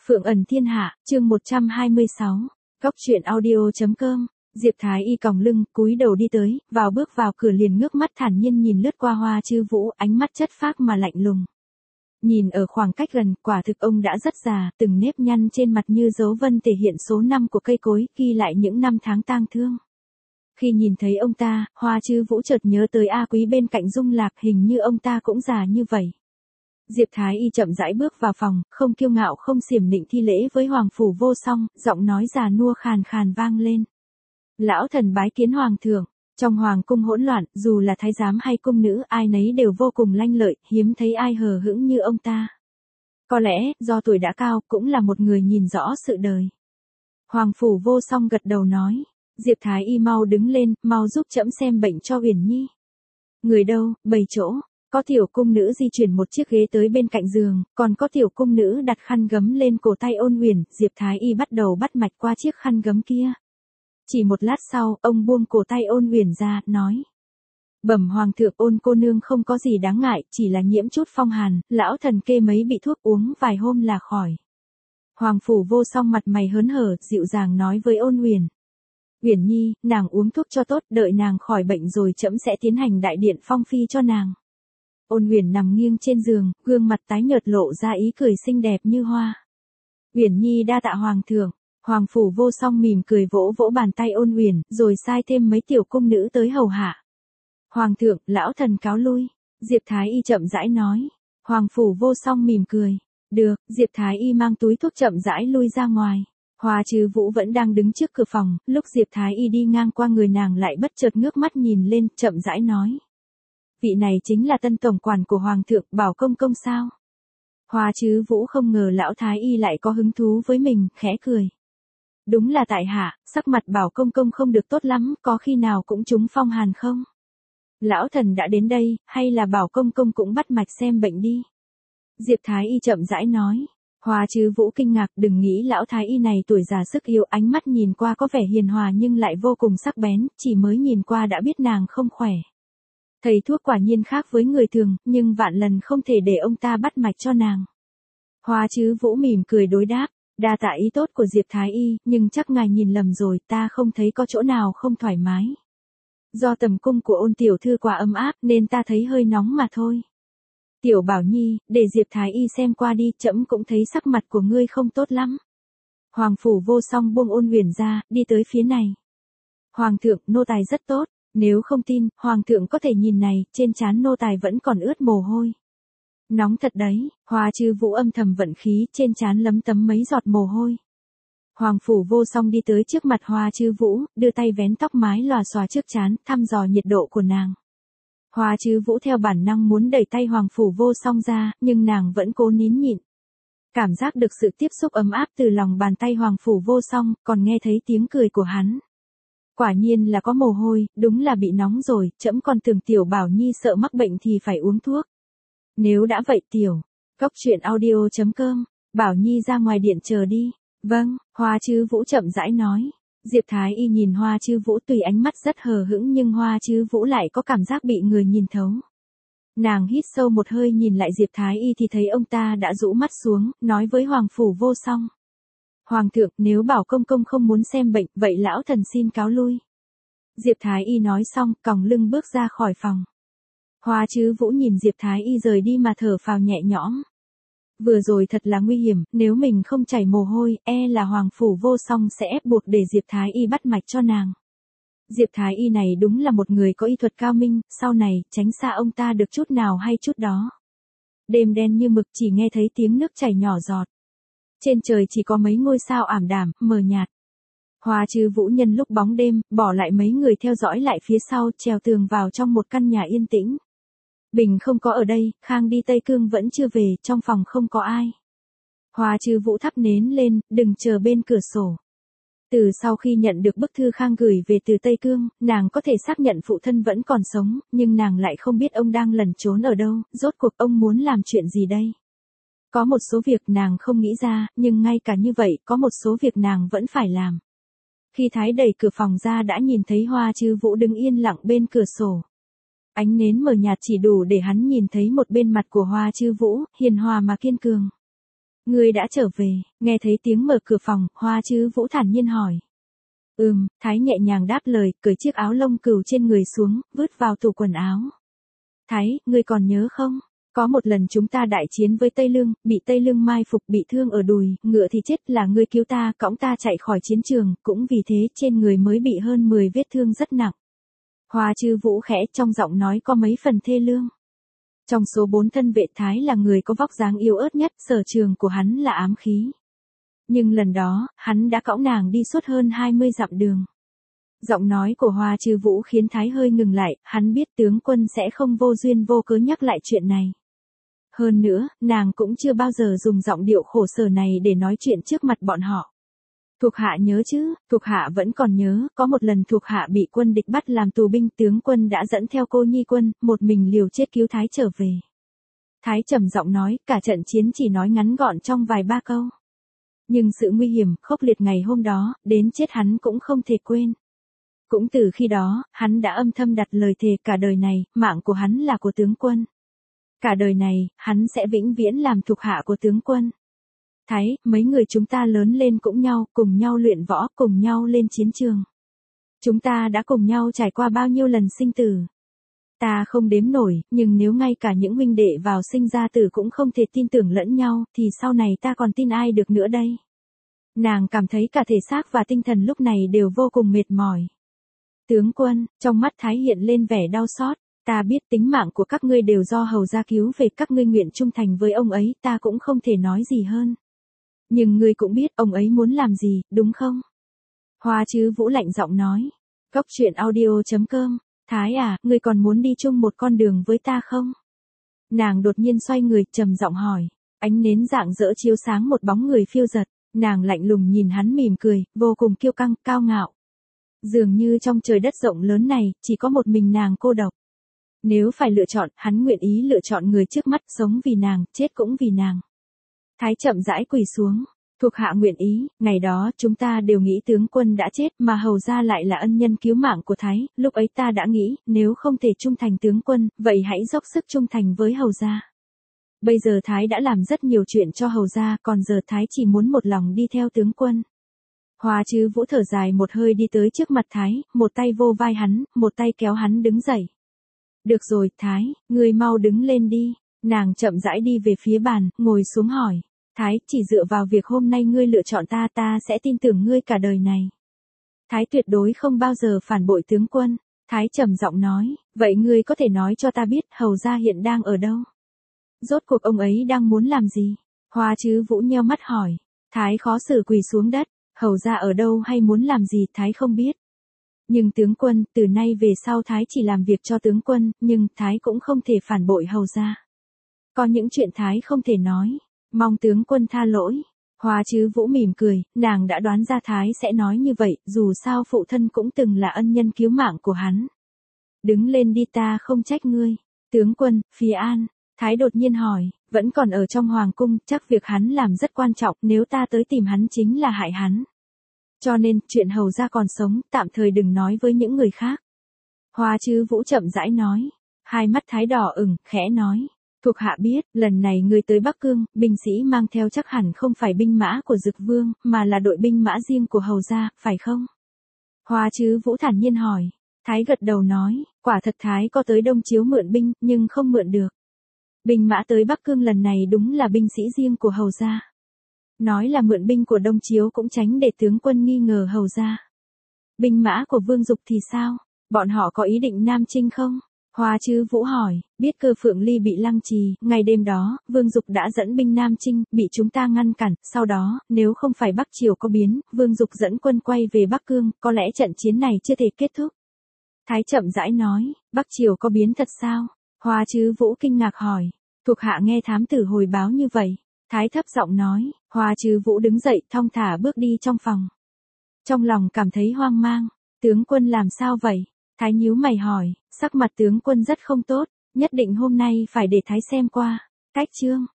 Phượng ẩn thiên hạ, chương 126. Góc truyện audio.com. Diệp Thái Y còng lưng, cúi đầu đi tới, bước vào cửa liền ngước mắt thản nhiên nhìn lướt qua Hoa Chư Vũ, ánh mắt chất phác mà lạnh lùng. Nhìn ở khoảng cách gần, quả thực ông đã rất già, từng nếp nhăn trên mặt như dấu vân thể hiện số năm của cây cối, ghi lại những năm tháng tang thương. Khi nhìn thấy ông ta, Hoa Chư Vũ chợt nhớ tới A Quý bên cạnh Dung Lạc, hình như ông ta cũng già như vậy. Diệp Thái Y chậm rãi bước vào phòng, không kiêu ngạo không xiểm nịnh thi lễ với Hoàng Phủ Vô Song, giọng nói già nua khàn khàn vang lên. Lão thần bái kiến Hoàng thượng. Trong Hoàng cung hỗn loạn, dù là thái giám hay cung nữ, ai nấy đều vô cùng lanh lợi, hiếm thấy ai hờ hững như ông ta. Có lẽ, do tuổi đã cao, cũng là một người nhìn rõ sự đời. Hoàng Phủ Vô Song gật đầu nói. Diệp Thái Y mau đứng lên, mau giúp trẫm xem bệnh cho Uyển Nhi. Người đâu, bày chỗ. Có tiểu cung nữ di chuyển một chiếc ghế tới bên cạnh giường, còn có tiểu cung nữ đặt khăn gấm lên cổ tay Ôn Uyển, Diệp Thái Y bắt đầu bắt mạch qua chiếc khăn gấm kia. Chỉ một lát sau, ông buông cổ tay Ôn Uyển ra, nói. Bẩm Hoàng thượng, Ôn cô nương không có gì đáng ngại, chỉ là nhiễm chút phong hàn, lão thần kê mấy bị thuốc uống vài hôm là khỏi. Hoàng Phủ Vô Song mặt mày hớn hở, dịu dàng nói với Ôn Uyển. Uyển Nhi, nàng uống thuốc cho tốt, đợi nàng khỏi bệnh rồi trẫm sẽ tiến hành đại điện phong phi cho nàng. Ôn Uyển nằm nghiêng trên giường, gương mặt tái nhợt lộ ra ý cười xinh đẹp như hoa. Uyển Nhi đa tạ Hoàng thượng. Hoàng Phủ Vô Song mỉm cười vỗ vỗ bàn tay Ôn Uyển, rồi sai thêm mấy tiểu cung nữ tới hầu hạ. Hoàng thượng, lão thần cáo lui. Diệp Thái Y chậm rãi nói. Hoàng Phủ Vô Song mỉm cười. Được, Diệp Thái Y mang túi thuốc chậm rãi lui ra ngoài. Hoa Chư Vũ vẫn đang đứng trước cửa phòng, lúc Diệp Thái Y đi ngang qua người nàng lại bất chợt ngước mắt nhìn lên, chậm rãi nói. Vị này chính là tân tổng quản của Hoàng thượng, Bảo Công Công sao? Hoa Chư Vũ không ngờ lão Thái Y lại có hứng thú với mình, khẽ cười. Đúng là tại hạ, sắc mặt Bảo Công Công không được tốt lắm, có khi nào cũng trúng phong hàn không? Lão thần đã đến đây, hay là Bảo Công Công cũng bắt mạch xem bệnh đi? Diệp Thái Y chậm rãi nói. Hoa Chư Vũ kinh ngạc, đừng nghĩ lão Thái Y này tuổi già sức yếu, ánh mắt nhìn qua có vẻ hiền hòa nhưng lại vô cùng sắc bén, chỉ mới nhìn qua đã biết nàng không khỏe. Thầy thuốc quả nhiên khác với người thường, nhưng vạn lần không thể để ông ta bắt mạch cho nàng. Hoa Chư Vũ mỉm cười đối đáp, đa tạ ý tốt của Diệp Thái Y, nhưng chắc ngài nhìn lầm rồi, ta không thấy có chỗ nào không thoải mái. Do tầm cung của Ôn tiểu thư quá ấm áp nên ta thấy hơi nóng mà thôi. Tiểu Bảo Nhi, để Diệp Thái Y xem qua đi, trẫm cũng thấy sắc mặt của ngươi không tốt lắm. Hoàng Phủ Vô Song buông Ôn Uyển ra, đi tới phía này. Hoàng thượng, nô tài rất tốt, nếu không tin, Hoàng thượng có thể nhìn này, trên trán nô tài vẫn còn ướt mồ hôi. Nóng thật đấy, Hoa Chư Vũ âm thầm vận khí, trên trán lấm tấm mấy giọt mồ hôi. Hoàng Phủ Vô Song đi tới trước mặt Hoa Chư Vũ, đưa tay vén tóc mái lòa xòa trước trán, thăm dò nhiệt độ của nàng. Hoa Chư Vũ theo bản năng muốn đẩy tay Hoàng Phủ Vô Song ra, nhưng nàng vẫn cố nín nhịn. Cảm giác được sự tiếp xúc ấm áp từ lòng bàn tay Hoàng Phủ Vô Song, còn nghe thấy tiếng cười của hắn. Quả nhiên là có mồ hôi, đúng là bị nóng rồi, trẫm còn tưởng Tiểu Bảo Nhi sợ mắc bệnh thì phải uống thuốc. Nếu đã vậy Tiểu, góc truyện audio.com, Bảo Nhi ra ngoài điện chờ đi. Vâng, Hoa Chư Vũ chậm rãi nói. Diệp Thái Y nhìn Hoa Chư Vũ tùy ánh mắt rất hờ hững nhưng Hoa Chư Vũ lại có cảm giác bị người nhìn thấu. Nàng hít sâu một hơi nhìn lại Diệp Thái Y thì thấy ông ta đã rũ mắt xuống, nói với Hoàng Phủ Vô Song. Hoàng thượng, nếu Bảo Công Công không muốn xem bệnh, vậy lão thần xin cáo lui. Diệp Thái Y nói xong, còng lưng bước ra khỏi phòng. Hoa Chư Vũ nhìn Diệp Thái Y rời đi mà thở phào nhẹ nhõm. Vừa rồi thật là nguy hiểm, nếu mình không chảy mồ hôi, là Hoàng Phủ Vô Song sẽ ép buộc để Diệp Thái Y bắt mạch cho nàng. Diệp Thái Y này đúng là một người có y thuật cao minh, sau này, tránh xa ông ta được chút nào hay chút đó. Đêm đen như mực, chỉ nghe thấy tiếng nước chảy nhỏ giọt. Trên trời chỉ có mấy ngôi sao ảm đạm, mờ nhạt. Hoa Chư Vũ nhân lúc bóng đêm, bỏ lại mấy người theo dõi lại phía sau, trèo tường vào trong một căn nhà yên tĩnh. Bình không có ở đây, Khang đi Tây Cương vẫn chưa về, trong phòng không có ai. Hoa Chư Vũ thắp nến lên, đừng chờ bên cửa sổ. Từ sau khi nhận được bức thư Khang gửi về từ Tây Cương, nàng có thể xác nhận phụ thân vẫn còn sống, nhưng nàng lại không biết ông đang lẩn trốn ở đâu, rốt cuộc ông muốn làm chuyện gì đây. Có một số việc nàng không nghĩ ra, nhưng ngay cả như vậy, có một số việc nàng vẫn phải làm. Khi Thái đẩy cửa phòng ra đã nhìn thấy Hoa Chư Vũ đứng yên lặng bên cửa sổ. Ánh nến mờ nhạt chỉ đủ để hắn nhìn thấy một bên mặt của Hoa Chư Vũ, hiền hòa mà kiên cường. ngươi đã trở về, nghe thấy tiếng mở cửa phòng, Hoa Chứ Vũ thản nhiên hỏi. Thái nhẹ nhàng đáp lời, cởi chiếc áo lông cừu trên người xuống, vứt vào tủ quần áo. Thái, ngươi còn nhớ không? Có một lần chúng ta đại chiến với Tây Lương, bị Tây Lương mai phục, bị thương ở đùi, ngựa thì chết, là ngươi cứu ta, cõng ta chạy khỏi chiến trường, cũng vì thế trên người mới bị hơn 10 vết thương rất nặng. Hoa Chứ Vũ khẽ trong giọng nói có mấy phần thê lương. Trong số 4 thân vệ Thái là người có vóc dáng yếu ớt nhất, sở trường của hắn là ám khí. Nhưng lần đó, hắn đã cõng nàng đi suốt hơn 20 dặm đường. Giọng nói của Hoa Chứ Vũ khiến Thái hơi ngừng lại, hắn biết tướng quân sẽ không vô duyên vô cớ nhắc lại chuyện này. Hơn nữa, nàng cũng chưa bao giờ dùng giọng điệu khổ sở này để nói chuyện trước mặt bọn họ. Thuộc hạ nhớ chứ, thuộc hạ vẫn còn nhớ, có một lần thuộc hạ bị quân địch bắt làm tù binh, tướng quân đã dẫn theo cô nhi quân, một mình liều chết cứu Thái trở về. Thái trầm giọng nói, cả trận chiến chỉ nói ngắn gọn trong vài ba câu. Nhưng sự nguy hiểm, khốc liệt ngày hôm đó, đến chết hắn cũng không thể quên. Cũng từ khi đó, hắn đã âm thầm đặt lời thề cả đời này, mạng của hắn là của tướng quân. Cả đời này, hắn sẽ vĩnh viễn làm thuộc hạ của tướng quân. Thái, mấy người chúng ta lớn lên cũng nhau, cùng nhau luyện võ, cùng nhau lên chiến trường. Chúng ta đã cùng nhau trải qua bao nhiêu lần sinh tử. Ta không đếm nổi, nhưng nếu ngay cả những huynh đệ vào sinh ra tử cũng không thể tin tưởng lẫn nhau, thì sau này ta còn tin ai được nữa đây? Nàng cảm thấy cả thể xác và tinh thần lúc này đều vô cùng mệt mỏi. Tướng quân, trong mắt Thái hiện lên vẻ đau xót, ta biết tính mạng của các ngươi đều do hầu gia cứu về, các ngươi nguyện trung thành với ông ấy, ta cũng không thể nói gì hơn. Nhưng ngươi cũng biết ông ấy muốn làm gì, đúng không? Hoa Chứ Vũ lạnh giọng nói. Góc truyện audio.com, Thái à, ngươi còn muốn đi chung một con đường với ta không? Nàng đột nhiên xoay người, trầm giọng hỏi. Ánh nến rạng rỡ chiếu sáng một bóng người phiêu dật, nàng lạnh lùng nhìn hắn mỉm cười, vô cùng kiêu căng, cao ngạo. Dường như trong trời đất rộng lớn này, chỉ có một mình nàng cô độc. Nếu phải lựa chọn, hắn nguyện ý lựa chọn người trước mắt, sống vì nàng, chết cũng vì nàng. Thái chậm rãi quỳ xuống, thuộc hạ nguyện ý, ngày đó chúng ta đều nghĩ tướng quân đã chết mà hầu gia lại là ân nhân cứu mạng của Thái, lúc ấy ta đã nghĩ, nếu không thể trung thành tướng quân, vậy hãy dốc sức trung thành với hầu gia. Bây giờ Thái đã làm rất nhiều chuyện cho hầu gia, còn giờ Thái chỉ muốn một lòng đi theo tướng quân. Hoa Chứ Vũ thở dài một hơi đi tới trước mặt Thái, một tay vô vai hắn, một tay kéo hắn đứng dậy. Được rồi, Thái, ngươi mau đứng lên đi. Nàng chậm rãi đi về phía bàn, ngồi xuống hỏi. Thái, chỉ dựa vào việc hôm nay ngươi lựa chọn ta, ta sẽ tin tưởng ngươi cả đời này. Thái tuyệt đối không bao giờ phản bội tướng quân. Thái trầm giọng nói, vậy ngươi có thể nói cho ta biết hầu gia hiện đang ở đâu? Rốt cuộc ông ấy đang muốn làm gì? Hoa Chứ Vũ nheo mắt hỏi. Thái khó xử quỳ xuống đất, hầu gia ở đâu hay muốn làm gì Thái không biết. Nhưng tướng quân, từ nay về sau Thái chỉ làm việc cho tướng quân, nhưng Thái cũng không thể phản bội hầu gia. Có những chuyện Thái không thể nói, mong tướng quân tha lỗi. Hoa Chứ Vũ mỉm cười, nàng đã đoán ra Thái sẽ nói như vậy, dù sao phụ thân cũng từng là ân nhân cứu mạng của hắn. Đứng lên đi, ta không trách ngươi. Tướng quân, Phía An, Thái đột nhiên hỏi, vẫn còn ở trong hoàng cung, chắc việc hắn làm rất quan trọng, nếu ta tới tìm hắn chính là hại hắn. Cho nên, chuyện hầu gia còn sống, tạm thời đừng nói với những người khác. Hoa Chứ Vũ chậm rãi nói. Hai mắt Thái đỏ ửng, khẽ nói. Thuộc hạ biết, lần này ngươi tới Bắc Cương, binh sĩ mang theo chắc hẳn không phải binh mã của Dực Vương, mà là đội binh mã riêng của hầu gia, phải không? Hoa Chứ Vũ thản nhiên hỏi. Thái gật đầu nói, quả thật Thái có tới Đông Chiếu mượn binh, nhưng không mượn được. Binh mã tới Bắc Cương lần này đúng là binh sĩ riêng của hầu gia. Nói là mượn binh của Đông Chiếu cũng tránh để tướng quân nghi ngờ hầu gia. Binh mã của Vương Dục thì sao? Bọn họ có ý định Nam Chinh không? Hoa Chứ Vũ hỏi, biết Cơ Phượng Ly bị lăng trì, ngày đêm đó, Vương Dục đã dẫn binh Nam Chinh, bị chúng ta ngăn cản, sau đó, nếu không phải Bắc Triều có biến, Vương Dục dẫn quân quay về Bắc Cương, có lẽ trận chiến này chưa thể kết thúc. Thái chậm rãi nói, Bắc Triều có biến thật sao? Hoa Chứ Vũ kinh ngạc hỏi, thuộc hạ nghe thám tử hồi báo như vậy. Thái thấp giọng nói, Hoa Chứ Vũ đứng dậy, thong thả bước đi trong phòng. Trong lòng cảm thấy hoang mang, tướng quân làm sao vậy? Thái nhíu mày hỏi, sắc mặt tướng quân rất không tốt, nhất định hôm nay phải để Thái xem qua. Cách chương